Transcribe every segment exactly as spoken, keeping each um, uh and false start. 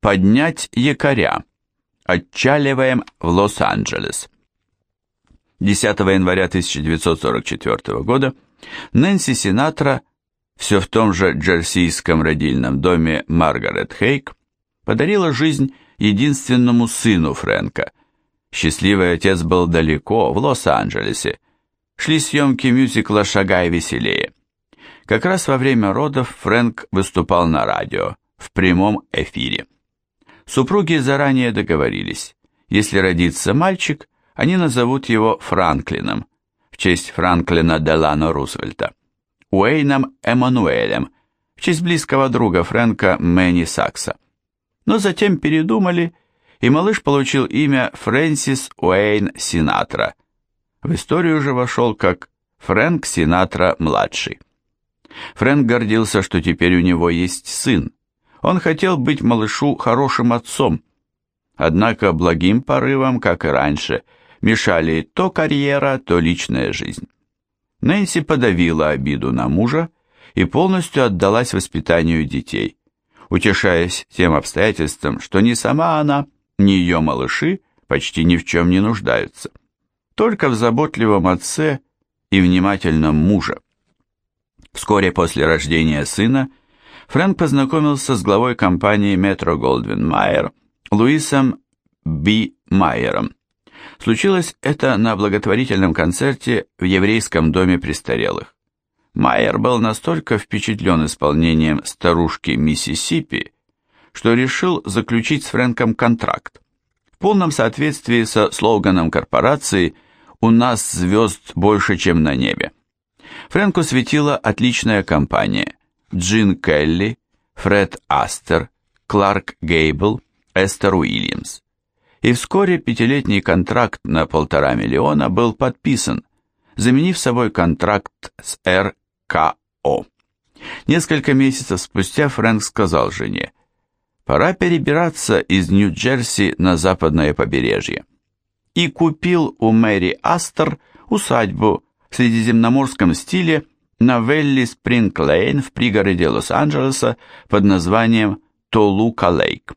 Поднять якоря. Отчаливаем в Лос-Анджелес. десятого января тысяча девятьсот сорок четвёртого года Нэнси Синатра, все в том же джерсийском родильном доме Маргарет Хейк, подарила жизнь единственному сыну Фрэнка. Счастливый отец был далеко, в Лос-Анджелесе. Шли съемки мюзикла «Шагай веселее». Как раз во время родов Фрэнк выступал на радио, в прямом эфире. Супруги заранее договорились, если родится мальчик, они назовут его Франклином, в честь Франклина Делано Рузвельта, Уэйном Эммануэлем, в честь близкого друга Фрэнка Мэнни Сакса. Но затем передумали, и малыш получил имя Фрэнсис Уэйн Синатра. В историю же вошел как Фрэнк Синатра-младший. Фрэнк гордился, что теперь у него есть сын. Он хотел быть малышу хорошим отцом. Однако благим порывам, как и раньше, мешали то карьера, то личная жизнь. Нэнси подавила обиду на мужа и полностью отдалась воспитанию детей, утешаясь тем обстоятельством, что ни сама она, ни ее малыши почти ни в чем не нуждаются. Только в заботливом отце и внимательном муже. Вскоре после рождения сына Фрэнк познакомился с главой компании Метро-Голдвин-Майер Луисом Би Майером. Случилось это на благотворительном концерте в еврейском доме престарелых. Майер был настолько впечатлен исполнением «Старушки Миссисипи», что решил заключить с Фрэнком контракт. В полном соответствии со слоганом корпорации «У нас звезд больше, чем на небе». Фрэнку светила отличная компания: Джин Келли, Фред Астер, Кларк Гейбл, Эстер Уильямс. И вскоре пятилетний контракт на полтора миллиона был подписан, заменив собой контракт с эр ка о. Несколько месяцев спустя Фрэнк сказал жене: «Пора перебираться из Нью-Джерси на западное побережье». И купил у Мэри Астер усадьбу в средиземноморском стиле на Велли Спринг Лейн в пригороде Лос-Анджелеса под названием Толука Лейк.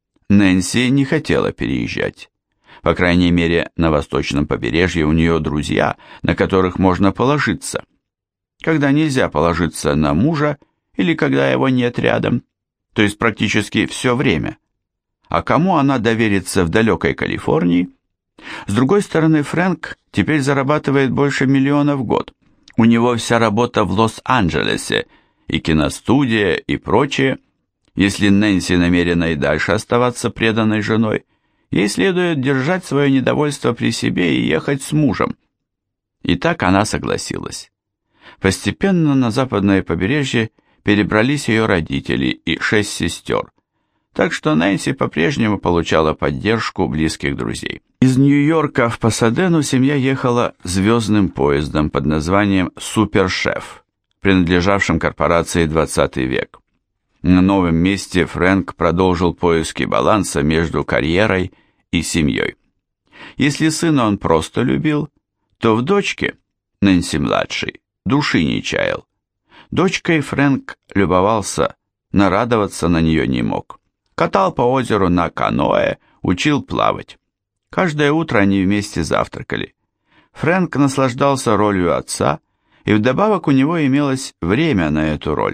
Нэнси не хотела переезжать. По крайней мере, на восточном побережье у нее друзья, на которых можно положиться. Когда нельзя положиться на мужа или когда его нет рядом, то есть практически все время. А кому она доверится в далекой Калифорнии? С другой стороны, Фрэнк теперь зарабатывает больше миллиона в год. У него вся работа в Лос-Анджелесе, и киностудия, и прочее. Если Нэнси намерена и дальше оставаться преданной женой, ей следует держать свое недовольство при себе и ехать с мужем. И так она согласилась. Постепенно на западное побережье перебрались ее родители и шесть сестер, так что Нэнси по-прежнему получала поддержку близких друзей. Из Нью-Йорка в Пасадену семья ехала звездным поездом под названием «Супершеф», принадлежавшим корпорации «двадцатый век». На новом месте Фрэнк продолжил поиски баланса между карьерой и семьей. Если сына он просто любил, то в дочке, Нэнси-младшей, души не чаял. Дочкой Фрэнк любовался, нарадоваться на нее не мог. Катал по озеру на каноэ, учил плавать. Каждое утро они вместе завтракали. Фрэнк наслаждался ролью отца, и вдобавок у него имелось время на эту роль.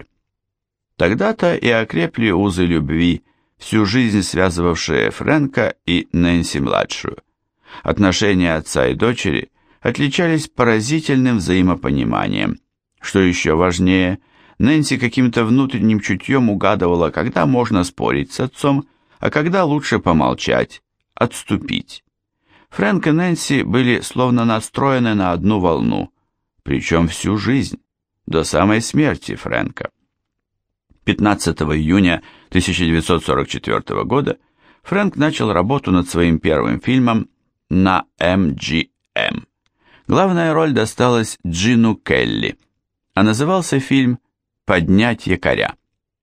Тогда-то и окрепли узы любви, всю жизнь связывавшие Фрэнка и Нэнси-младшую. Отношения отца и дочери отличались поразительным взаимопониманием. Что еще важнее, Нэнси каким-то внутренним чутьем угадывала, когда можно спорить с отцом, а когда лучше помолчать, отступить. Фрэнк и Нэнси были словно настроены на одну волну, причем всю жизнь, до самой смерти Фрэнка. пятнадцатого июня тысяча девятьсот сорок четвёртого года Фрэнк начал работу над своим первым фильмом на эм джи эм. Главная роль досталась Джину Келли, а назывался фильм «Поднять якоря».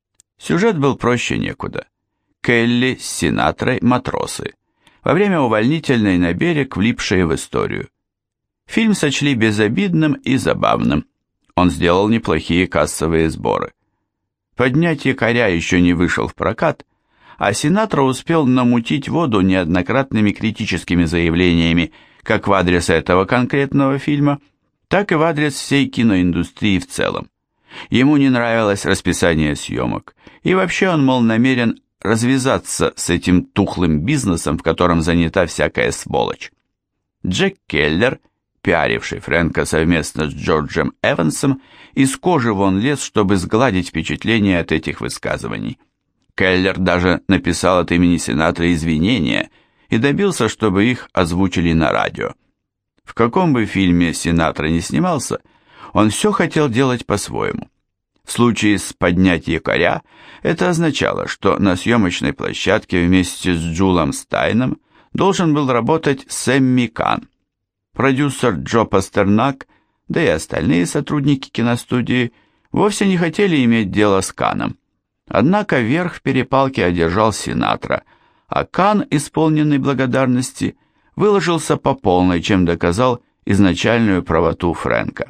Сюжет был проще некуда. Келли с Синатрой – матросы, во время увольнительной на берег влипшие в историю. Фильм сочли безобидным и забавным. Он сделал неплохие кассовые сборы. «Поднять якоря» еще не вышел в прокат, а Синатра успел намутить воду неоднократными критическими заявлениями как в адрес этого конкретного фильма, так и в адрес всей киноиндустрии в целом. Ему не нравилось расписание съемок, и вообще он, мол, намерен развязаться с этим тухлым бизнесом, в котором занята всякая сволочь. Джек Келлер, пиаривший Фрэнка совместно с Джорджем Эвансом, из кожи вон лез, чтобы сгладить впечатление от этих высказываний. Келлер даже написал от имени Синатра извинения и добился, чтобы их озвучили на радио. В каком бы фильме Синатра не снимался, он все хотел делать по-своему. В случае с «Поднять якоря» это означало, что на съемочной площадке вместе с Джулом Стайном должен был работать Сэмми Кан. Продюсер Джо Пастернак, да и остальные сотрудники киностудии вовсе не хотели иметь дело с Каном. Однако верх в перепалке одержал Синатра, а Кан, исполненный благодарности, выложился по полной, чем доказал изначальную правоту Фрэнка.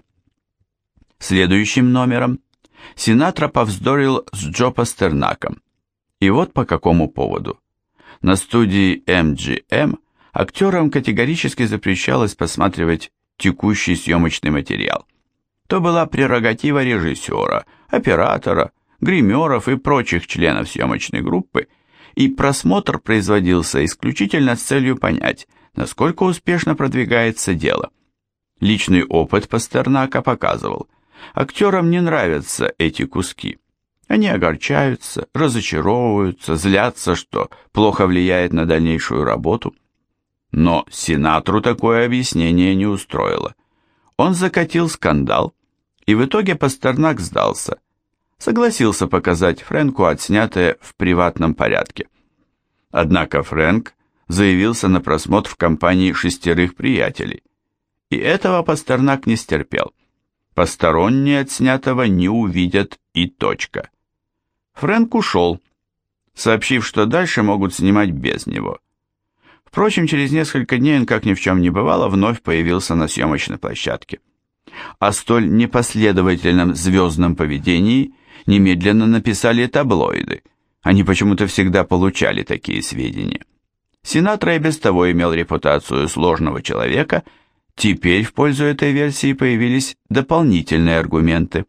Следующим номером Синатра повздорил с Джо Пастернаком. И вот по какому поводу. На студии эм джи эм актерам категорически запрещалось посматривать текущий съемочный материал. То была прерогатива режиссера, оператора, гримеров и прочих членов съемочной группы, и просмотр производился исключительно с целью понять, насколько успешно продвигается дело. Личный опыт Пастернака показывал, актерам не нравятся эти куски. Они огорчаются, разочаровываются, злятся, что плохо влияет на дальнейшую работу. Но Синатру такое объяснение не устроило. Он закатил скандал, и в итоге Пастернак сдался. Согласился показать Фрэнку отснятое в приватном порядке. Однако Фрэнк заявился на просмотр в компании шестерых приятелей. И этого Пастернак не стерпел. Посторонние отснятого не увидят и точка. Фрэнк ушел, сообщив, что дальше могут снимать без него. Впрочем, через несколько дней он, как ни в чем не бывало, вновь появился на съемочной площадке. О столь непоследовательном звездном поведении немедленно написали таблоиды. Они почему-то всегда получали такие сведения. Синатра и без того имел репутацию сложного человека. Теперь в пользу этой версии появились дополнительные аргументы.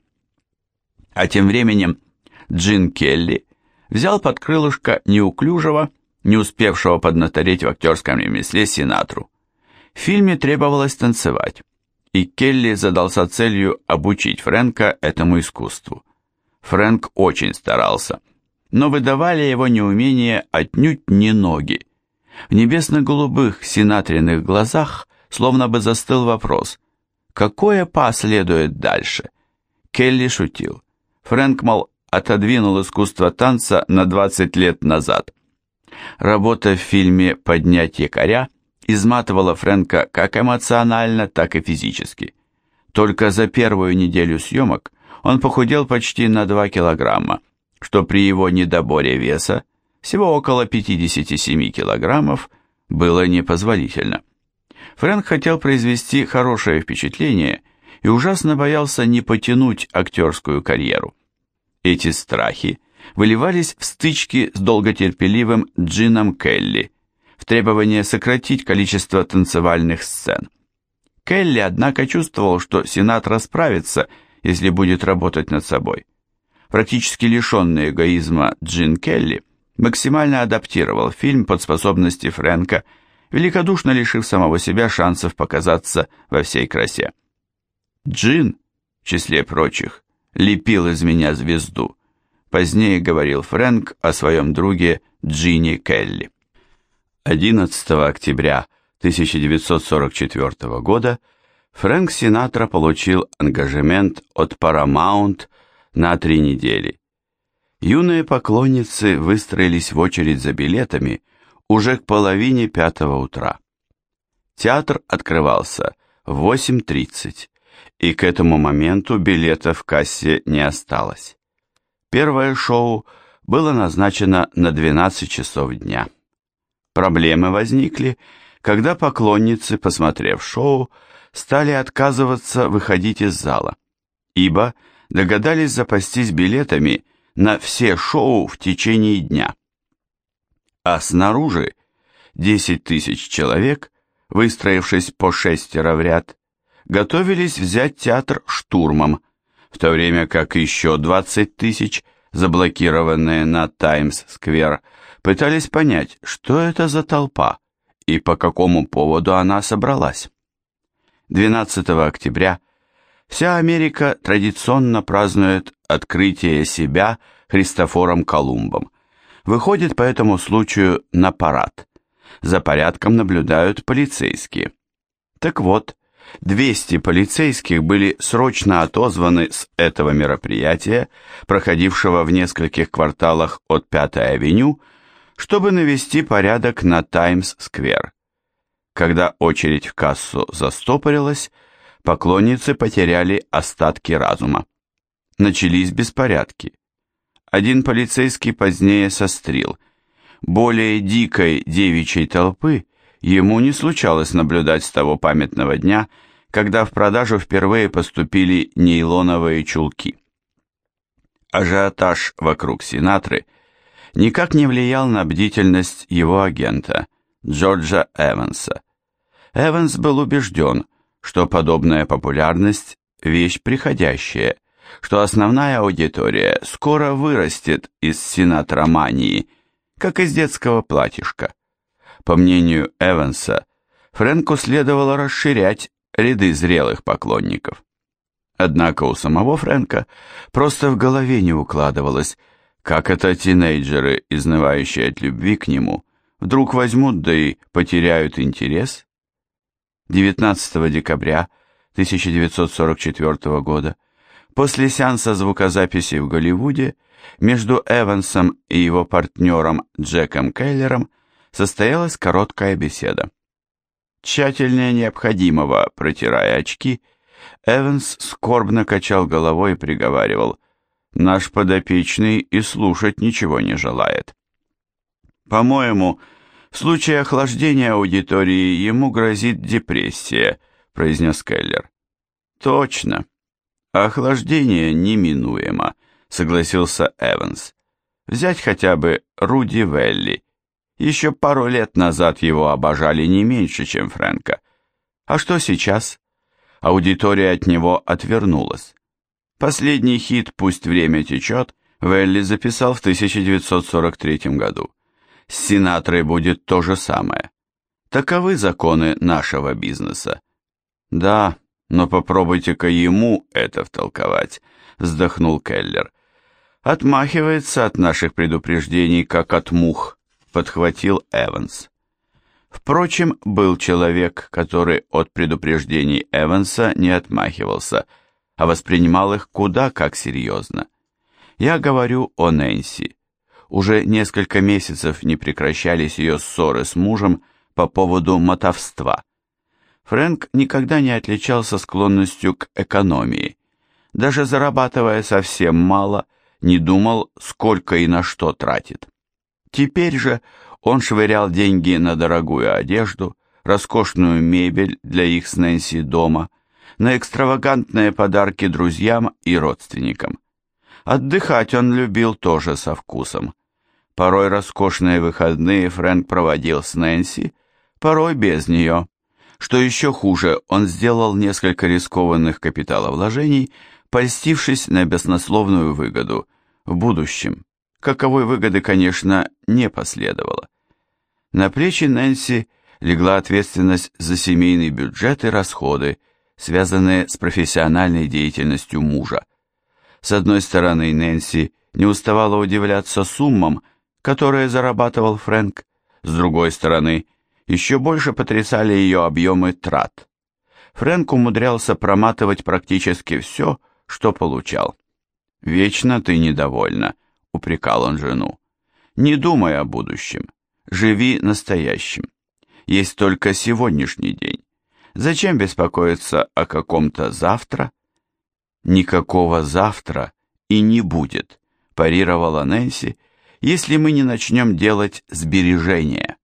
А тем временем Джин Келли взял под крылышко неуклюжего, не успевшего поднатореть в актерском ремесле Синатру. В фильме требовалось танцевать, и Келли задался целью обучить Фрэнка этому искусству. Фрэнк очень старался, но выдавали его неумение отнюдь не ноги. В небесно-голубых синатриных глазах словно бы застыл вопрос: какое па следует дальше? Келли шутил. Фрэнк, мол, отодвинул искусство танца на двадцать лет назад. Работа в фильме «Поднять якоря» изматывала Фрэнка как эмоционально, так и физически. Только за первую неделю съемок он похудел почти на два килограмма, что при его недоборе веса, всего около пятьдесят семь килограммов, было непозволительно. Фрэнк хотел произвести хорошее впечатление и ужасно боялся не потянуть актерскую карьеру. Эти страхи выливались в стычки с долготерпеливым Джином Келли, в требование сократить количество танцевальных сцен. Келли, однако, чувствовал, что Синатра справится, если будет работать над собой. Практически лишенный эгоизма Джин Келли максимально адаптировал фильм под способности Фрэнка, великодушно лишив самого себя шансов показаться во всей красе. «Джин, в числе прочих, лепил из меня звезду», позднее говорил Фрэнк о своем друге Джине Келли. одиннадцатого октября тысяча девятьсот сорок четвёртого года Фрэнк Синатра получил ангажемент от Paramount на три недели. Юные поклонницы выстроились в очередь за билетами уже к половине пятого утра. Театр открывался в восемь тридцать, и к этому моменту билетов в кассе не осталось. Первое шоу было назначено на двенадцать часов дня. Проблемы возникли, когда поклонницы, посмотрев шоу, стали отказываться выходить из зала, ибо догадались запастись билетами на все шоу в течение дня. а снаружи десять тысяч человек, выстроившись по шестеро в ряд, готовились взять театр штурмом, в то время как еще двадцать тысяч, заблокированные на Таймс-сквер, пытались понять, что это за толпа и по какому поводу она собралась. двенадцатого октября вся Америка традиционно празднует открытие себя Христофором Колумбом. Выходит по этому случаю на парад. За порядком наблюдают полицейские. Так вот, двести полицейских были срочно отозваны с этого мероприятия, проходившего в нескольких кварталах от Пятой авеню, чтобы навести порядок на Таймс-сквер. Когда очередь в кассу застопорилась, поклонницы потеряли остатки разума. Начались беспорядки. Один полицейский позднее сострил. Более дикой девичьей толпы ему не случалось наблюдать с того памятного дня, когда в продажу впервые поступили нейлоновые чулки. Ажиотаж вокруг Синатры никак не влиял на бдительность его агента, Джорджа Эванса. Эванс был убежден, что подобная популярность – вещь приходящая, что основная аудитория скоро вырастет из синатромании, как из детского платьишка. По мнению Эванса, Фрэнку следовало расширять ряды зрелых поклонников. Однако у самого Фрэнка просто в голове не укладывалось, как это тинейджеры, изнывающие от любви к нему, вдруг возьмут да и потеряют интерес. девятнадцатого декабря тысяча девятьсот сорок четвёртого года, после сеанса звукозаписи в Голливуде, между Эвансом и его партнером Джеком Келлером состоялась короткая беседа. Тщательнее необходимого, протирая очки, Эванс скорбно качал головой и приговаривал: «Наш подопечный и слушать ничего не желает». «По-моему, в случае охлаждения аудитории ему грозит депрессия», произнес Келлер. «Точно. Охлаждение неминуемо», согласился Эванс. «Взять хотя бы Руди Велли. Еще пару лет назад его обожали не меньше, чем Фрэнка. А что сейчас? Аудитория от него отвернулась. Последний хит «Пусть время течет» Велли записал в тысяча девятьсот сорок третьем году. С Синатрой будет то же самое. Таковы законы нашего бизнеса». «Да, но попробуйте-ка ему это втолковать», вздохнул Келлер. «Отмахивается от наших предупреждений, как от мух», подхватил Эванс. Впрочем, был человек, который от предупреждений Эванса не отмахивался, а воспринимал их куда как серьезно. Я говорю о Нэнси. Уже несколько месяцев не прекращались ее ссоры с мужем по поводу мотовства. Фрэнк никогда не отличался склонностью к экономии. Даже зарабатывая совсем мало, не думал, сколько и на что тратит. Теперь же он швырял деньги на дорогую одежду, роскошную мебель для их с Нэнси дома, на экстравагантные подарки друзьям и родственникам. Отдыхать он любил тоже со вкусом. Порой роскошные выходные Фрэнк проводил с Нэнси, порой без нее. Что еще хуже, он сделал несколько рискованных капиталовложений, польстившись на баснословную выгоду в будущем. Каковой выгоды, конечно, не последовало. На плечи Нэнси легла ответственность за семейный бюджет и расходы, связанные с профессиональной деятельностью мужа. С одной стороны, Нэнси не уставала удивляться суммам, которые зарабатывал Фрэнк, с другой стороны, еще больше потрясали ее объемы трат. Фрэнк умудрялся проматывать практически все, что получал. «Вечно ты недовольна», — упрекал он жену. «Не думай о будущем, живи настоящим. Есть только сегодняшний день. Зачем беспокоиться о каком-то завтра?» «Никакого завтра и не будет», — парировала Нэнси, «если мы не начнем делать сбережения».